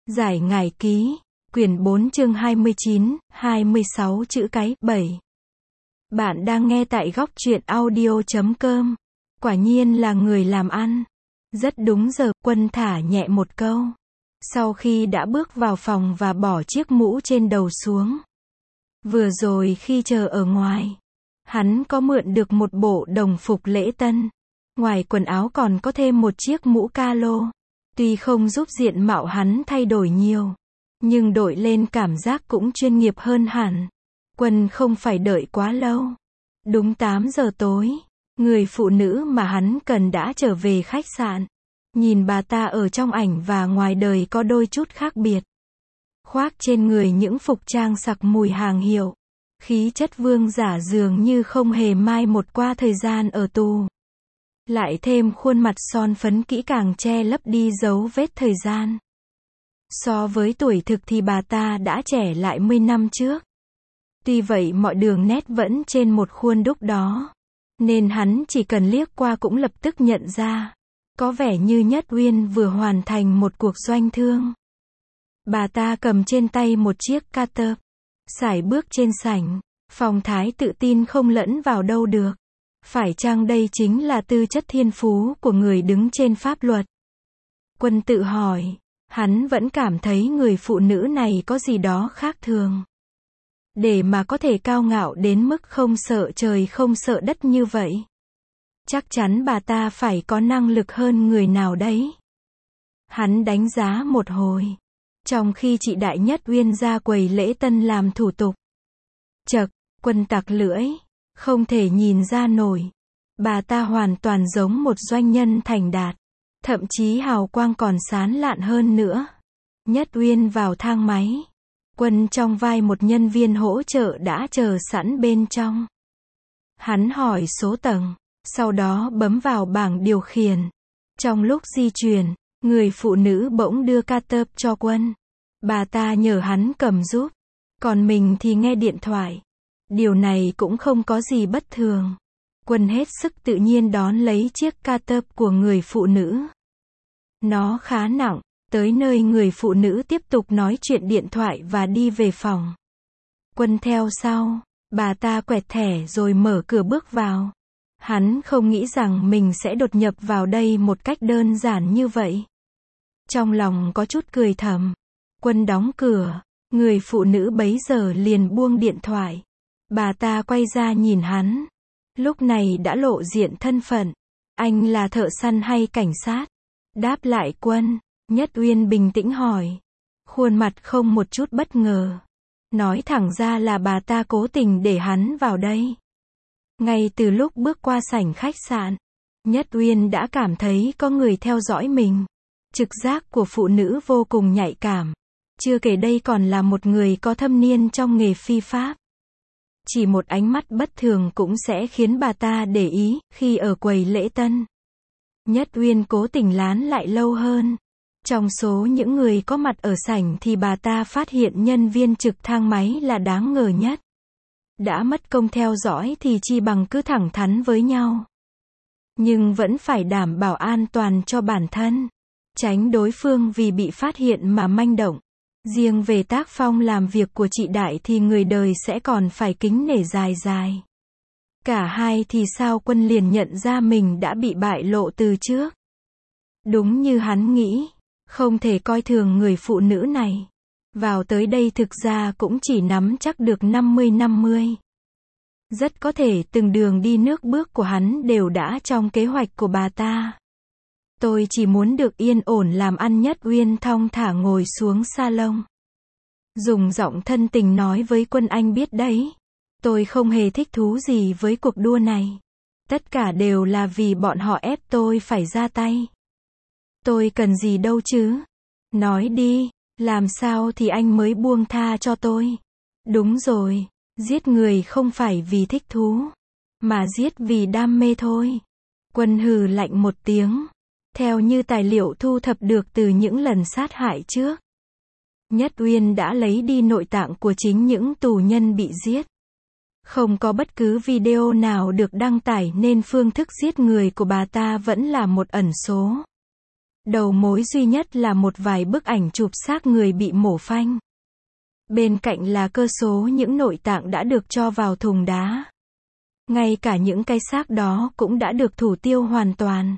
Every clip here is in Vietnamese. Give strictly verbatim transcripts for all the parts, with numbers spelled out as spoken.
Giải ngải ký, quyển bốn chương hai mươi chín, hai mươi sáu chữ cái, bảy. Bạn đang nghe tại góc truyện audio chấm com. Quả nhiên là người làm ăn. Rất đúng giờ, Quân thả nhẹ một câu. Sau khi đã bước vào phòng và bỏ chiếc mũ trên đầu xuống. Vừa rồi khi chờ ở ngoài, hắn có mượn được một bộ đồng phục lễ tân. Ngoài quần áo còn có thêm một chiếc mũ calo. Tuy không giúp diện mạo hắn thay đổi nhiều, nhưng đội lên cảm giác cũng chuyên nghiệp hơn hẳn. Quân không phải đợi quá lâu. Đúng tám giờ tối, người phụ nữ mà hắn cần đã trở về khách sạn. Nhìn bà ta ở trong ảnh và ngoài đời có đôi chút khác biệt. Khoác trên người những phục trang sặc mùi hàng hiệu. Khí chất vương giả dường như không hề mai một qua thời gian ở tù. Lại thêm khuôn mặt son phấn kỹ càng che lấp đi dấu vết thời gian. So với tuổi thực thì bà ta đã trẻ lại mười năm trước. Tuy vậy mọi đường nét vẫn trên một khuôn đúc đó. Nên hắn chỉ cần liếc qua cũng lập tức nhận ra. Có vẻ như Nhất Uyên vừa hoàn thành một cuộc doanh thương. Bà ta cầm trên tay một chiếc cutter. Sải bước trên sảnh. Phong thái tự tin không lẫn vào đâu được. Phải chăng đây chính là tư chất thiên phú của người đứng trên pháp luật? Quân tự hỏi. Hắn vẫn cảm thấy người phụ nữ này có gì đó khác thường. Để mà có thể cao ngạo đến mức không sợ trời không sợ đất như vậy. Chắc chắn bà ta phải có năng lực hơn người nào đấy. Hắn đánh giá một hồi. Trong khi chị Đại Nhất Uyên ra quầy lễ tân làm thủ tục. Chậc, Quân tặc lưỡi. Không thể nhìn ra nổi. Bà ta hoàn toàn giống một doanh nhân thành đạt. Thậm chí hào quang còn sáng lạn hơn nữa. Nhất Uyên vào thang máy. Quân trong vai một nhân viên hỗ trợ đã chờ sẵn bên trong. Hắn hỏi số tầng. Sau đó bấm vào bảng điều khiển. Trong lúc di chuyển, người phụ nữ bỗng đưa cutter cho Quân. Bà ta nhờ hắn cầm giúp. Còn mình thì nghe điện thoại. Điều này cũng không có gì bất thường. Quân hết sức tự nhiên đón lấy chiếc cutter của người phụ nữ. Nó khá nặng, tới nơi người phụ nữ tiếp tục nói chuyện điện thoại và đi về phòng. Quân theo sau, bà ta quẹt thẻ rồi mở cửa bước vào. Hắn không nghĩ rằng mình sẽ đột nhập vào đây một cách đơn giản như vậy. Trong lòng có chút cười thầm. Quân đóng cửa, người phụ nữ bấy giờ liền buông điện thoại. Bà ta quay ra nhìn hắn. Lúc này đã lộ diện thân phận. Anh là thợ săn hay cảnh sát? Đáp lại Quân. Nhất Uyên bình tĩnh hỏi. Khuôn mặt không một chút bất ngờ. Nói thẳng ra là bà ta cố tình để hắn vào đây. Ngay từ lúc bước qua sảnh khách sạn, Nhất Uyên đã cảm thấy có người theo dõi mình. Trực giác của phụ nữ vô cùng nhạy cảm. Chưa kể đây còn là một người có thâm niên trong nghề phi pháp. Chỉ một ánh mắt bất thường cũng sẽ khiến bà ta để ý, khi ở quầy lễ tân. Nhất Uyên cố tình lán lại lâu hơn. Trong số những người có mặt ở sảnh thì bà ta phát hiện nhân viên trực thang máy là đáng ngờ nhất. Đã mất công theo dõi thì chi bằng cứ thẳng thắn với nhau. Nhưng vẫn phải đảm bảo an toàn cho bản thân. Tránh đối phương vì bị phát hiện mà manh động. Riêng về tác phong làm việc của chị Đại thì người đời sẽ còn phải kính nể dài dài. Cả hai thì sao Quân liền nhận ra mình đã bị bại lộ từ trước. Đúng như hắn nghĩ, không thể coi thường người phụ nữ này. Vào tới đây thực ra cũng chỉ nắm chắc được năm mươi năm mươi. Rất có thể từng đường đi nước bước của hắn đều đã trong kế hoạch của bà ta. Tôi chỉ muốn được yên ổn làm ăn. Nhất Uyên thong thả ngồi xuống salon. Dùng giọng thân tình nói với Quân, anh biết đấy. Tôi không hề thích thú gì với cuộc đua này. Tất cả đều là vì bọn họ ép tôi phải ra tay. Tôi cần gì đâu chứ? Nói đi, làm sao thì anh mới buông tha cho tôi? Đúng rồi, giết người không phải vì thích thú, mà giết vì đam mê thôi. Quân hừ lạnh một tiếng. Theo như tài liệu thu thập được từ những lần sát hại trước, Nhất Uyên đã lấy đi nội tạng của chính những tù nhân bị giết. Không có bất cứ video nào được đăng tải nên phương thức giết người của bà ta vẫn là một ẩn số. Đầu mối duy nhất là một vài bức ảnh chụp xác người bị mổ phanh. Bên cạnh là cơ số những nội tạng đã được cho vào thùng đá. Ngay cả những cái xác đó cũng đã được thủ tiêu hoàn toàn.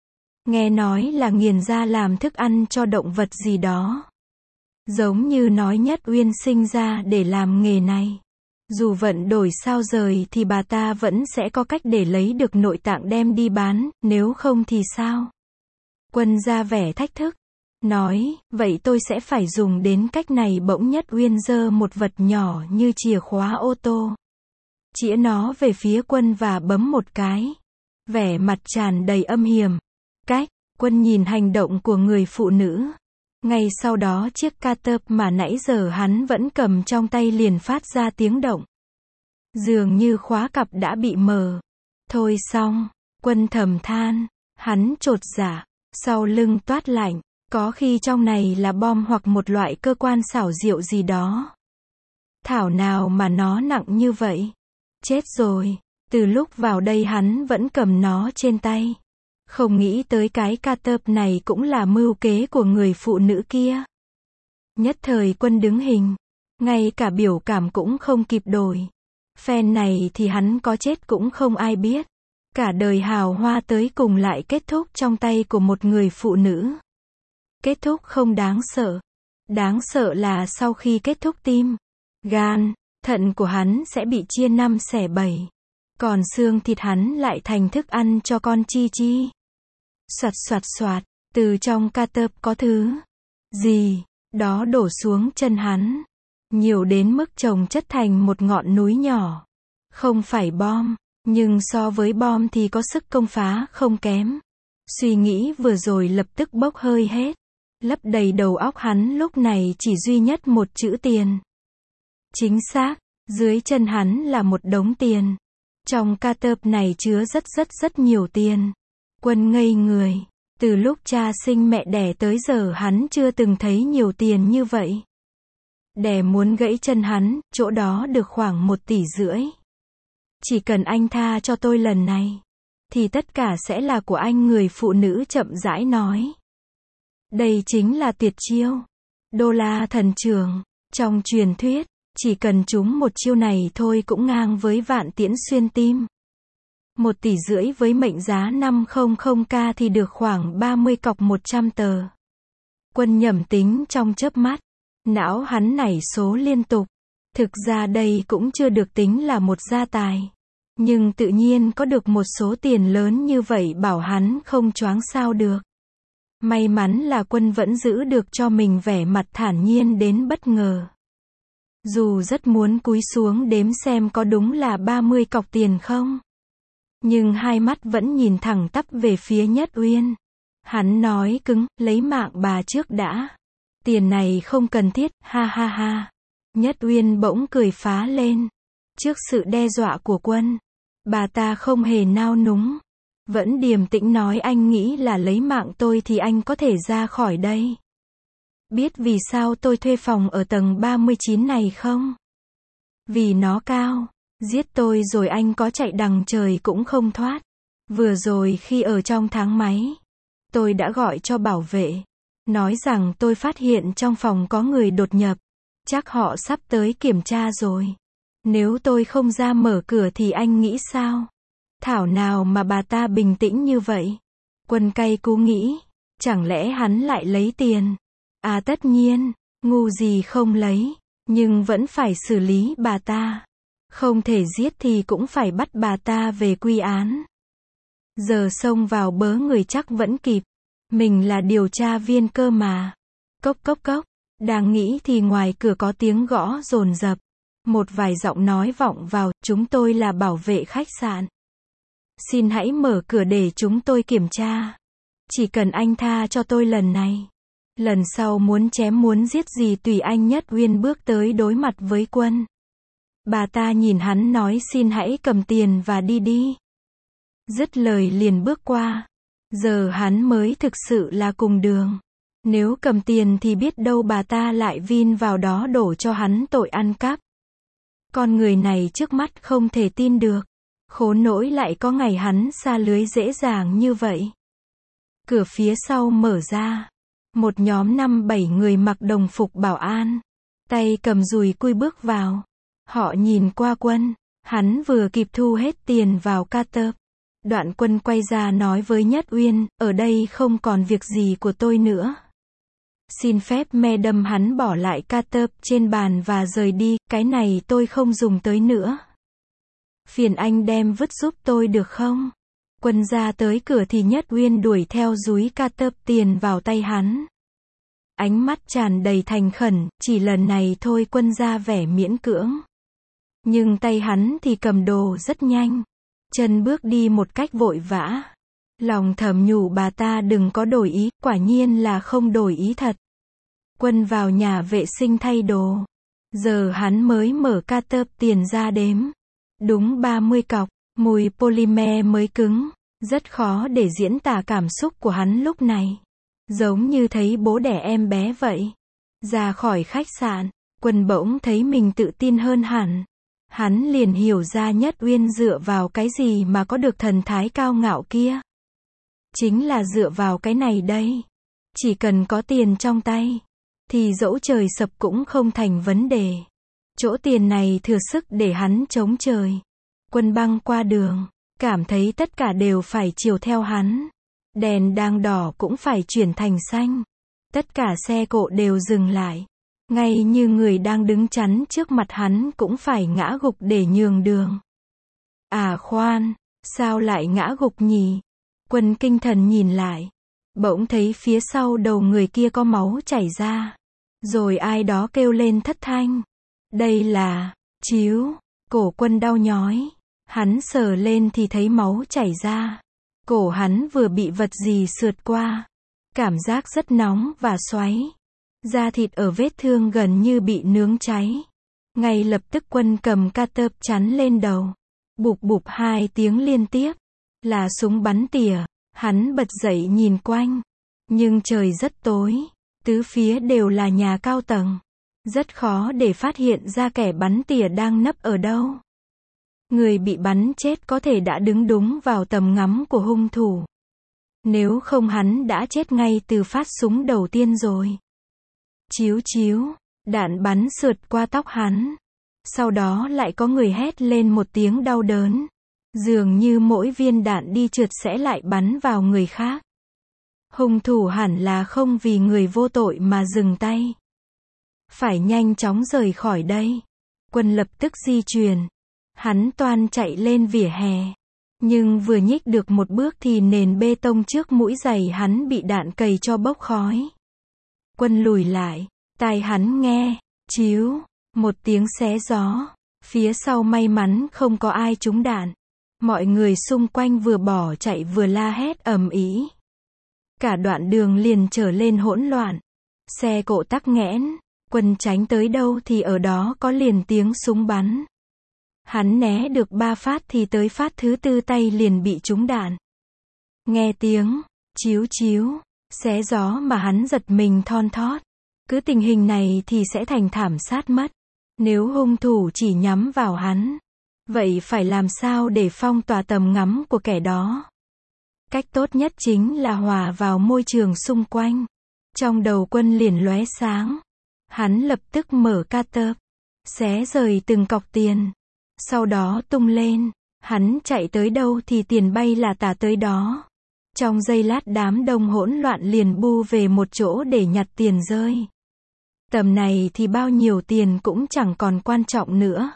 Nghe nói là nghiền ra làm thức ăn cho động vật gì đó. Giống như nói Nhất Uyên sinh ra để làm nghề này. Dù vận đổi sao rời thì bà ta vẫn sẽ có cách để lấy được nội tạng đem đi bán, nếu không thì sao? Quân ra vẻ thách thức. Nói, vậy tôi sẽ phải dùng đến cách này. Bỗng Nhất Uyên giơ một vật nhỏ như chìa khóa ô tô. Chĩa nó về phía Quân và bấm một cái. Vẻ mặt tràn đầy âm hiểm. Cách, Quân nhìn hành động của người phụ nữ. Ngay sau đó chiếc cutter mà nãy giờ hắn vẫn cầm trong tay liền phát ra tiếng động. Dường như khóa cặp đã bị mờ. Thôi xong, Quân thầm than. Hắn chột dạ, sau lưng toát lạnh. Có khi trong này là bom hoặc một loại cơ quan xảo diệu gì đó. Thảo nào mà nó nặng như vậy. Chết rồi, từ lúc vào đây hắn vẫn cầm nó trên tay. Không nghĩ tới cái cutter này cũng là mưu kế của người phụ nữ kia. Nhất thời Quân đứng hình. Ngay cả biểu cảm cũng không kịp đổi. Phen này thì hắn có chết cũng không ai biết. Cả đời hào hoa tới cùng lại kết thúc trong tay của một người phụ nữ. Kết thúc không đáng sợ. Đáng sợ là sau khi kết thúc tim, gan, thận của hắn sẽ bị chia năm xẻ bảy. Còn xương thịt hắn lại thành thức ăn cho con Chi Chi. Soạt soạt soạt, từ trong cutter có thứ gì đó đổ xuống chân hắn. Nhiều đến mức chồng chất thành một ngọn núi nhỏ. Không phải bom, nhưng so với bom thì có sức công phá không kém. Suy nghĩ vừa rồi lập tức bốc hơi hết. Lấp đầy đầu óc hắn lúc này chỉ duy nhất một chữ tiền. Chính xác, dưới chân hắn là một đống tiền. Trong cutter này chứa rất rất rất nhiều tiền. Quân ngây người. Từ lúc cha sinh mẹ đẻ tới giờ hắn chưa từng thấy nhiều tiền như vậy. Đẻ muốn gãy chân hắn, chỗ đó được khoảng một tỷ rưỡi. Chỉ cần anh tha cho tôi lần này, thì tất cả sẽ là của anh, người phụ nữ chậm rãi nói. Đây chính là tuyệt chiêu. Đô la thần trưởng. Trong truyền thuyết, chỉ cần trúng một chiêu này thôi cũng ngang với vạn tiễn xuyên tim. Một tỷ rưỡi với mệnh giá năm trăm k thì được khoảng ba mươi cọc một trăm tờ. Quân nhẩm tính trong chớp mắt. Não hắn nảy số liên tục. Thực ra đây cũng chưa được tính là một gia tài. Nhưng tự nhiên có được một số tiền lớn như vậy bảo hắn không choáng sao được. May mắn là Quân vẫn giữ được cho mình vẻ mặt thản nhiên đến bất ngờ. Dù rất muốn cúi xuống đếm xem có đúng là ba mươi cọc tiền không. Nhưng hai mắt vẫn nhìn thẳng tắp về phía Nhất Uyên. Hắn nói cứng, lấy mạng bà trước đã. Tiền này không cần thiết, ha ha ha. Nhất Uyên bỗng cười phá lên. Trước sự đe dọa của Quân, bà ta không hề nao núng. Vẫn điềm tĩnh nói, anh nghĩ là lấy mạng tôi thì anh có thể ra khỏi đây. Biết vì sao tôi thuê phòng ở tầng ba mươi chín này không? Vì nó cao. Giết tôi rồi anh có chạy đằng trời cũng không thoát. Vừa rồi khi ở trong thang máy, tôi đã gọi cho bảo vệ. Nói rằng tôi phát hiện trong phòng có người đột nhập. Chắc họ sắp tới kiểm tra rồi. Nếu tôi không ra mở cửa thì anh nghĩ sao? Thảo nào mà bà ta bình tĩnh như vậy. Quân cay cú nghĩ. Chẳng lẽ hắn lại lấy tiền? À tất nhiên, ngu gì không lấy. Nhưng vẫn phải xử lý bà ta. Không thể giết thì cũng phải bắt bà ta về quy án. Giờ xông vào bớ người chắc vẫn kịp. Mình là điều tra viên cơ mà. Cốc cốc cốc. Đang nghĩ thì ngoài cửa có tiếng gõ dồn dập. Một vài giọng nói vọng vào, chúng tôi là bảo vệ khách sạn. Xin hãy mở cửa để chúng tôi kiểm tra. Chỉ cần anh tha cho tôi lần này. Lần sau muốn chém muốn giết gì tùy anh. Nhất Uyên bước tới đối mặt với Quân. Bà ta nhìn hắn nói, xin hãy cầm tiền và đi đi. Dứt lời liền bước qua. Giờ hắn mới thực sự là cùng đường. Nếu cầm tiền thì biết đâu bà ta lại vin vào đó đổ cho hắn tội ăn cắp. Con người này trước mắt không thể tin được. Khốn nỗi lại có ngày hắn sa lưới dễ dàng như vậy. Cửa phía sau mở ra. Một nhóm năm bảy người mặc đồng phục bảo an. Tay cầm dùi cui bước vào. Họ nhìn qua Quân. Hắn vừa kịp thu hết tiền vào ca tớp. Đoạn Quân quay ra nói với Nhất Uyên, ở đây không còn việc gì của tôi nữa. Xin phép me đâm hắn bỏ lại ca tớp trên bàn và rời đi, cái này tôi không dùng tới nữa. Phiền anh đem vứt giúp tôi được không? Quân ra tới cửa thì Nhất Uyên đuổi theo dúi ca tớp tiền vào tay hắn. Ánh mắt tràn đầy thành khẩn, chỉ lần này thôi. Quân ra vẻ miễn cưỡng. Nhưng tay hắn thì cầm đồ rất nhanh. Chân bước đi một cách vội vã. Lòng thầm nhủ bà ta đừng có đổi ý, quả nhiên là không đổi ý thật. Quân vào nhà vệ sinh thay đồ. Giờ hắn mới mở ca tớp tiền ra đếm. Đúng ba mươi cọc, mùi polymer mới cứng. Rất khó để diễn tả cảm xúc của hắn lúc này. Giống như thấy bố đẻ em bé vậy. Ra khỏi khách sạn, Quân bỗng thấy mình tự tin hơn hẳn. Hắn liền hiểu ra Nhất Uyên dựa vào cái gì mà có được thần thái cao ngạo kia. Chính là dựa vào cái này đây. Chỉ cần có tiền trong tay, thì dẫu trời sập cũng không thành vấn đề. Chỗ tiền này thừa sức để hắn chống trời. Quân băng qua đường, cảm thấy tất cả đều phải chiều theo hắn. Đèn đang đỏ cũng phải chuyển thành xanh. Tất cả xe cộ đều dừng lại. Ngay như người đang đứng chắn trước mặt hắn cũng phải ngã gục để nhường đường. À khoan, sao lại ngã gục nhỉ? Quân kinh thần nhìn lại. Bỗng thấy phía sau đầu người kia có máu chảy ra. Rồi ai đó kêu lên thất thanh. Đây là Chiếu. Cổ Quân đau nhói. Hắn sờ lên thì thấy máu chảy ra. Cổ hắn vừa bị vật gì sượt qua. Cảm giác rất nóng và xoáy. Da thịt ở vết thương gần như bị nướng cháy. Ngay lập tức Quân cầm ca tớp chắn lên đầu. Bụp bụp hai tiếng liên tiếp. Là súng bắn tỉa. Hắn bật dậy nhìn quanh. Nhưng trời rất tối. Tứ phía đều là nhà cao tầng. Rất khó để phát hiện ra kẻ bắn tỉa đang nấp ở đâu. Người bị bắn chết có thể đã đứng đúng vào tầm ngắm của hung thủ. Nếu không hắn đã chết ngay từ phát súng đầu tiên rồi. Chiếu chiếu, đạn bắn sượt qua tóc hắn. Sau đó lại có người hét lên một tiếng đau đớn. Dường như mỗi viên đạn đi trượt sẽ lại bắn vào người khác. Hung thủ hẳn là không vì người vô tội mà dừng tay. Phải nhanh chóng rời khỏi đây. Quân lập tức di chuyển. Hắn toan chạy lên vỉa hè. Nhưng vừa nhích được một bước thì nền bê tông trước mũi giày hắn bị đạn cày cho bốc khói. Quân lùi lại. Tai hắn nghe. Chiếu. Một tiếng xé gió. Phía sau may mắn không có ai trúng đạn. Mọi người xung quanh vừa bỏ chạy vừa la hét ầm ĩ. Cả đoạn đường liền trở lên hỗn loạn. Xe cộ tắc nghẽn. Quân tránh tới đâu thì ở đó có liền tiếng súng bắn. Hắn né được ba phát thì tới phát thứ tư tay liền bị trúng đạn. Nghe tiếng chiếu chiếu, xé gió mà hắn giật mình thon thót. Cứ tình hình này thì sẽ thành thảm sát mất. Nếu hung thủ chỉ nhắm vào hắn, vậy phải làm sao để phong tỏa tầm ngắm của kẻ đó? Cách tốt nhất chính là hòa vào môi trường xung quanh. Trong đầu Quân liền lóe sáng. Hắn lập tức mở ca tớp, xé rời từng cọc tiền. Sau đó tung lên. Hắn chạy tới đâu thì tiền bay là tả tới đó. Trong giây lát đám đông hỗn loạn liền bu về một chỗ để nhặt tiền rơi. Tầm này thì bao nhiêu tiền cũng chẳng còn quan trọng nữa.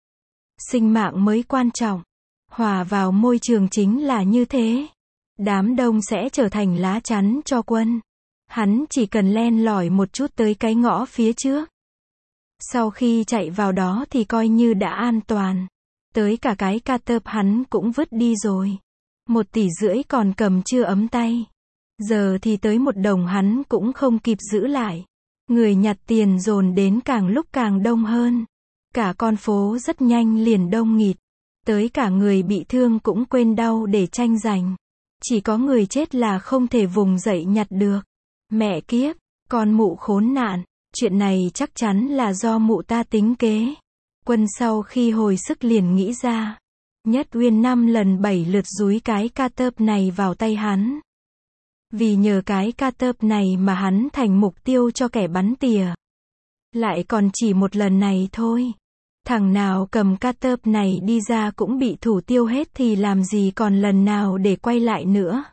Sinh mạng mới quan trọng. Hòa vào môi trường chính là như thế. Đám đông sẽ trở thành lá chắn cho Quân. Hắn chỉ cần len lỏi một chút tới cái ngõ phía trước. Sau khi chạy vào đó thì coi như đã an toàn. Tới cả cái ca tớp hắn cũng vứt đi rồi. Một tỷ rưỡi còn cầm chưa ấm tay. Giờ thì tới một đồng hắn cũng không kịp giữ lại. Người nhặt tiền dồn đến càng lúc càng đông hơn. Cả con phố rất nhanh liền đông nghịt. Tới cả người bị thương cũng quên đau để tranh giành. Chỉ có người chết là không thể vùng dậy nhặt được. Mẹ kiếp, con mụ khốn nạn. Chuyện này chắc chắn là do mụ ta tính kế. Quân sau khi hồi sức liền nghĩ ra. Nhất Uyên năm lần bảy lượt dúi cái ca tớp này vào tay hắn. Vì nhờ cái ca tớp này mà hắn thành mục tiêu cho kẻ bắn tỉa. Lại còn chỉ một lần này thôi. Thằng nào cầm ca tớp này đi ra cũng bị thủ tiêu hết thì làm gì còn lần nào để quay lại nữa.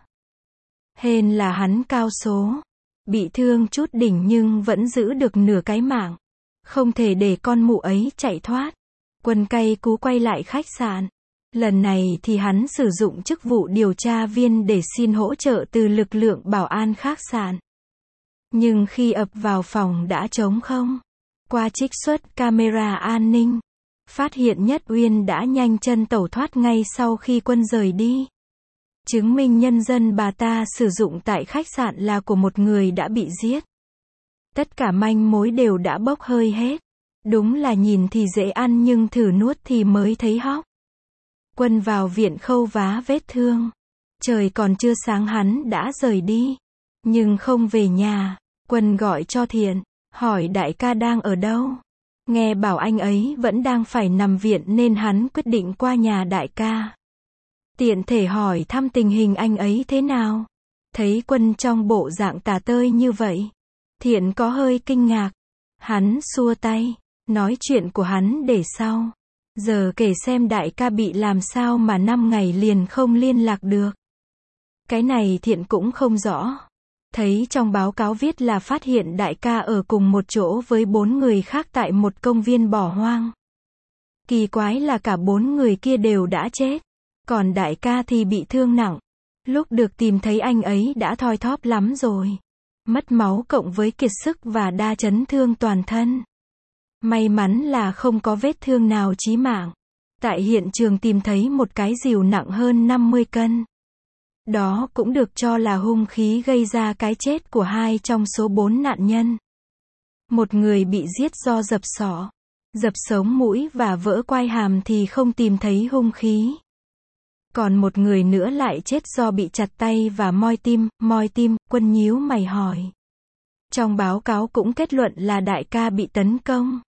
Hên là hắn cao số. Bị thương chút đỉnh nhưng vẫn giữ được nửa cái mạng. Không thể để con mụ ấy chạy thoát. Quân cay cú quay lại khách sạn. Lần này thì hắn sử dụng chức vụ điều tra viên để xin hỗ trợ từ lực lượng bảo an khách sạn. Nhưng khi ập vào phòng đã trống không. Qua trích xuất camera an ninh, phát hiện Nhất Uyên đã nhanh chân tẩu thoát ngay sau khi Quân rời đi. Chứng minh nhân dân bà ta sử dụng tại khách sạn là của một người đã bị giết. Tất cả manh mối đều đã bốc hơi hết. Đúng là nhìn thì dễ ăn nhưng thử nuốt thì mới thấy hóc. Quân vào viện khâu vá vết thương. Trời còn chưa sáng hắn đã rời đi. Nhưng không về nhà. Quân gọi cho Thiện. Hỏi đại ca đang ở đâu. Nghe bảo anh ấy vẫn đang phải nằm viện nên hắn quyết định qua nhà đại ca. Tiện thể hỏi thăm tình hình anh ấy thế nào. Thấy Quân trong bộ dạng tả tơi như vậy. Thiện có hơi kinh ngạc. Hắn xua tay. Nói chuyện của hắn để sau. Giờ kể xem đại ca bị làm sao mà năm ngày liền không liên lạc được. Cái này Thiện cũng không rõ. Thấy trong báo cáo viết là phát hiện đại ca ở cùng một chỗ với bốn người khác tại một công viên bỏ hoang. Kỳ quái là cả bốn người kia đều đã chết. Còn đại ca thì bị thương nặng. Lúc được tìm thấy anh ấy đã thoi thóp lắm rồi. Mất máu cộng với kiệt sức và đa chấn thương toàn thân. May mắn là không có vết thương nào chí mạng. Tại hiện trường tìm thấy một cái rìu nặng hơn năm mươi cân. Đó cũng được cho là hung khí gây ra cái chết của hai trong số bốn nạn nhân. Một người bị giết do dập sọ, dập sống mũi và vỡ quai hàm thì không tìm thấy hung khí. Còn một người nữa lại chết do bị chặt tay và moi tim, moi tim. Quân nhíu mày hỏi. Trong báo cáo cũng kết luận là đại ca bị tấn công.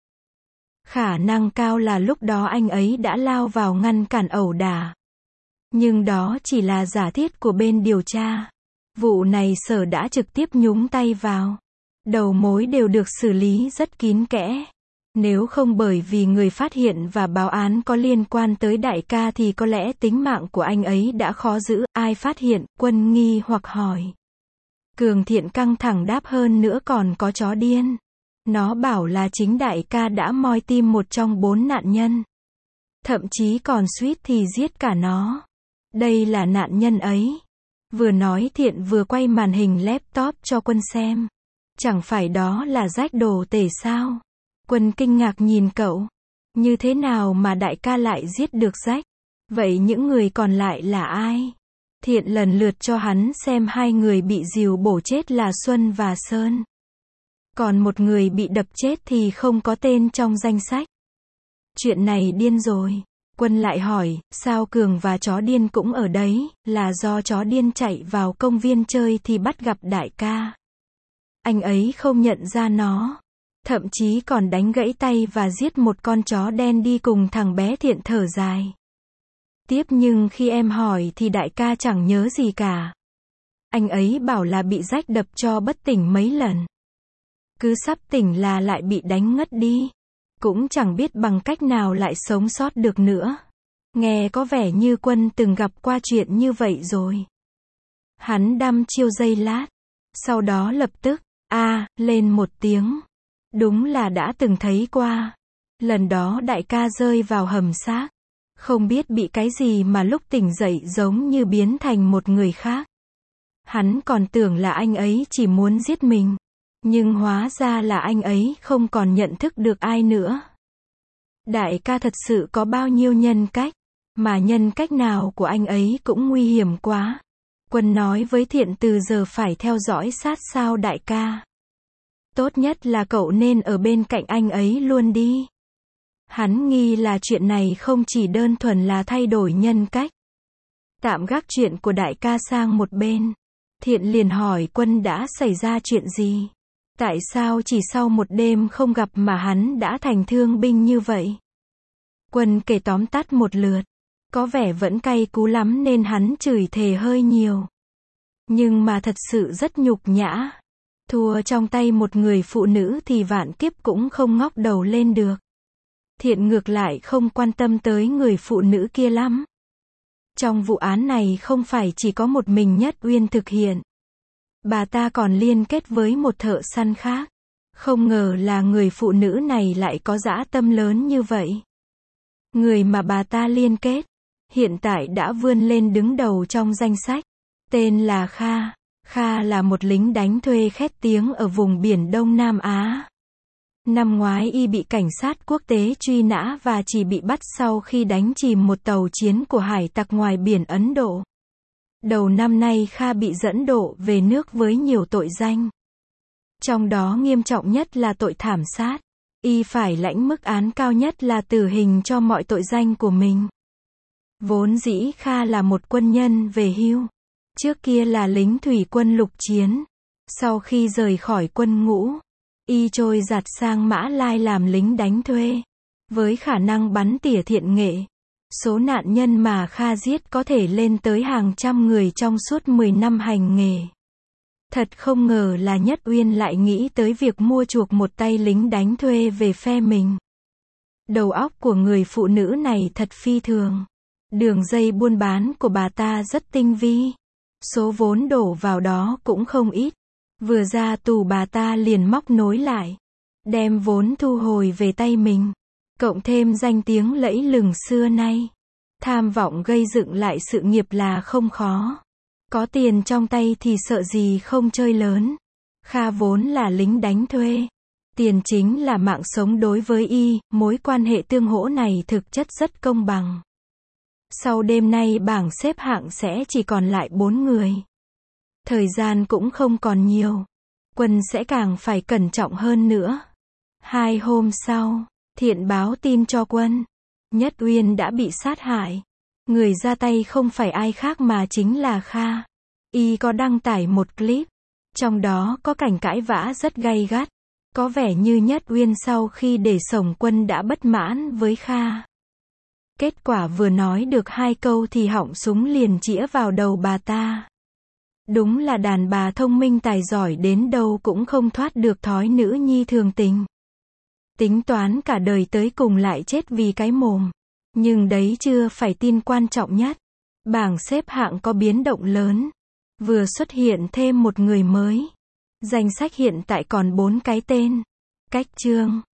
Khả năng cao là lúc đó anh ấy đã lao vào ngăn cản ẩu đả. Nhưng đó chỉ là giả thiết của bên điều tra. Vụ này sở đã trực tiếp nhúng tay vào. Đầu mối đều được xử lý rất kín kẽ. Nếu không bởi vì người phát hiện và báo án có liên quan tới đại ca thì có lẽ tính mạng của anh ấy đã khó giữ. Ai phát hiện? Quân nghi hoặc hỏi. Cường Thiện căng thẳng đáp hơn nữa còn có chó điên. Nó bảo là chính đại ca đã moi tim một trong bốn nạn nhân. Thậm chí còn suýt thì giết cả nó. Đây là nạn nhân ấy. Vừa nói Thiện vừa quay màn hình laptop cho Quân xem. Chẳng phải đó là rách đồ tể sao? Quân kinh ngạc nhìn cậu. Như thế nào mà đại ca lại giết được rách? Vậy những người còn lại là ai? Thiện lần lượt cho hắn xem hai người bị rìu bổ chết là Xuân và Sơn. Còn một người bị đập chết thì không có tên trong danh sách. Chuyện này điên rồi. Quân lại hỏi, sao Cường và chó điên cũng ở đấy, là do chó điên chạy vào công viên chơi thì bắt gặp đại ca. Anh ấy không nhận ra nó. Thậm chí còn đánh gãy tay và giết một con chó đen đi cùng thằng bé. Thiện thở dài. Tiếp nhưng khi em hỏi thì đại ca chẳng nhớ gì cả. Anh ấy bảo là bị rách đập cho bất tỉnh mấy lần. Cứ sắp tỉnh là lại bị đánh ngất đi. Cũng chẳng biết bằng cách nào lại sống sót được nữa. Nghe có vẻ như Quân từng gặp qua chuyện như vậy rồi. Hắn đăm chiêu giây lát. Sau đó lập tức, a lên một tiếng. Đúng là đã từng thấy qua. Lần đó đại ca rơi vào hầm xác. Không biết bị cái gì mà lúc tỉnh dậy giống như biến thành một người khác. Hắn còn tưởng là anh ấy chỉ muốn giết mình. Nhưng hóa ra là anh ấy không còn nhận thức được ai nữa. Đại ca thật sự có bao nhiêu nhân cách, mà nhân cách nào của anh ấy cũng nguy hiểm quá. Quân nói với Thiện từ giờ phải theo dõi sát sao đại ca. Tốt nhất là cậu nên ở bên cạnh anh ấy luôn đi. Hắn nghi là chuyện này không chỉ đơn thuần là thay đổi nhân cách. Tạm gác chuyện của đại ca sang một bên. Thiện liền hỏi Quân đã xảy ra chuyện gì? Tại sao chỉ sau một đêm không gặp mà hắn đã thành thương binh như vậy? Quân kể tóm tắt một lượt. Có vẻ vẫn cay cú lắm nên hắn chửi thề hơi nhiều. Nhưng mà thật sự rất nhục nhã. Thua trong tay một người phụ nữ thì vạn kiếp cũng không ngóc đầu lên được. Thiện ngược lại không quan tâm tới người phụ nữ kia lắm. Trong vụ án này không phải chỉ có một mình Nhất Uyên thực hiện. Bà ta còn liên kết với một thợ săn khác. Không ngờ là người phụ nữ này lại có dã tâm lớn như vậy. Người mà bà ta liên kết, hiện tại đã vươn lên đứng đầu trong danh sách. Tên là Kha. Kha là một lính đánh thuê khét tiếng ở vùng biển Đông Nam Á. Năm ngoái y bị cảnh sát quốc tế truy nã và chỉ bị bắt sau khi đánh chìm một tàu chiến của hải tặc ngoài biển Ấn Độ. Đầu năm nay Kha bị dẫn độ về nước với nhiều tội danh. Trong đó nghiêm trọng nhất là tội thảm sát. Y phải lãnh mức án cao nhất là tử hình cho mọi tội danh của mình. Vốn dĩ Kha là một quân nhân về hưu. Trước kia là lính thủy quân lục chiến. Sau khi rời khỏi quân ngũ, y trôi giạt sang Mã Lai làm lính đánh thuê. Với khả năng bắn tỉa thiện nghệ, số nạn nhân mà Kha giết có thể lên tới hàng trăm người trong suốt mười năm hành nghề. Thật không ngờ là Nhất Uyên lại nghĩ tới việc mua chuộc một tay lính đánh thuê về phe mình. Đầu óc của người phụ nữ này thật phi thường. Đường dây buôn bán của bà ta rất tinh vi. Số vốn đổ vào đó cũng không ít. Vừa ra tù bà ta liền móc nối lại. Đem vốn thu hồi về tay mình. Cộng thêm danh tiếng lẫy lừng xưa nay. Tham vọng gây dựng lại sự nghiệp là không khó. Có tiền trong tay thì sợ gì không chơi lớn. Kha vốn là lính đánh thuê. Tiền chính là mạng sống đối với y, mối quan hệ tương hỗ này thực chất rất công bằng. Sau đêm nay bảng xếp hạng sẽ chỉ còn lại bốn người. Thời gian cũng không còn nhiều. Quân sẽ càng phải cẩn trọng hơn nữa. Hai hôm sau, Thiện báo tin cho quân. Nhất Uyên đã bị sát hại. Người ra tay không phải ai khác mà chính là Kha. Y có đăng tải một clip. Trong đó có cảnh cãi vã rất gay gắt. Có vẻ như Nhất Uyên sau khi để sổng quân đã bất mãn với Kha. Kết quả vừa nói được hai câu thì họng súng liền chĩa vào đầu bà ta. Đúng là đàn bà thông minh tài giỏi đến đâu cũng không thoát được thói nữ nhi thường tình. Tính toán cả đời tới cùng lại chết vì cái mồm. Nhưng đấy chưa phải tin quan trọng nhất. Bảng xếp hạng có biến động lớn. Vừa xuất hiện thêm một người mới. Danh sách hiện tại còn bốn cái tên. Cách Trương,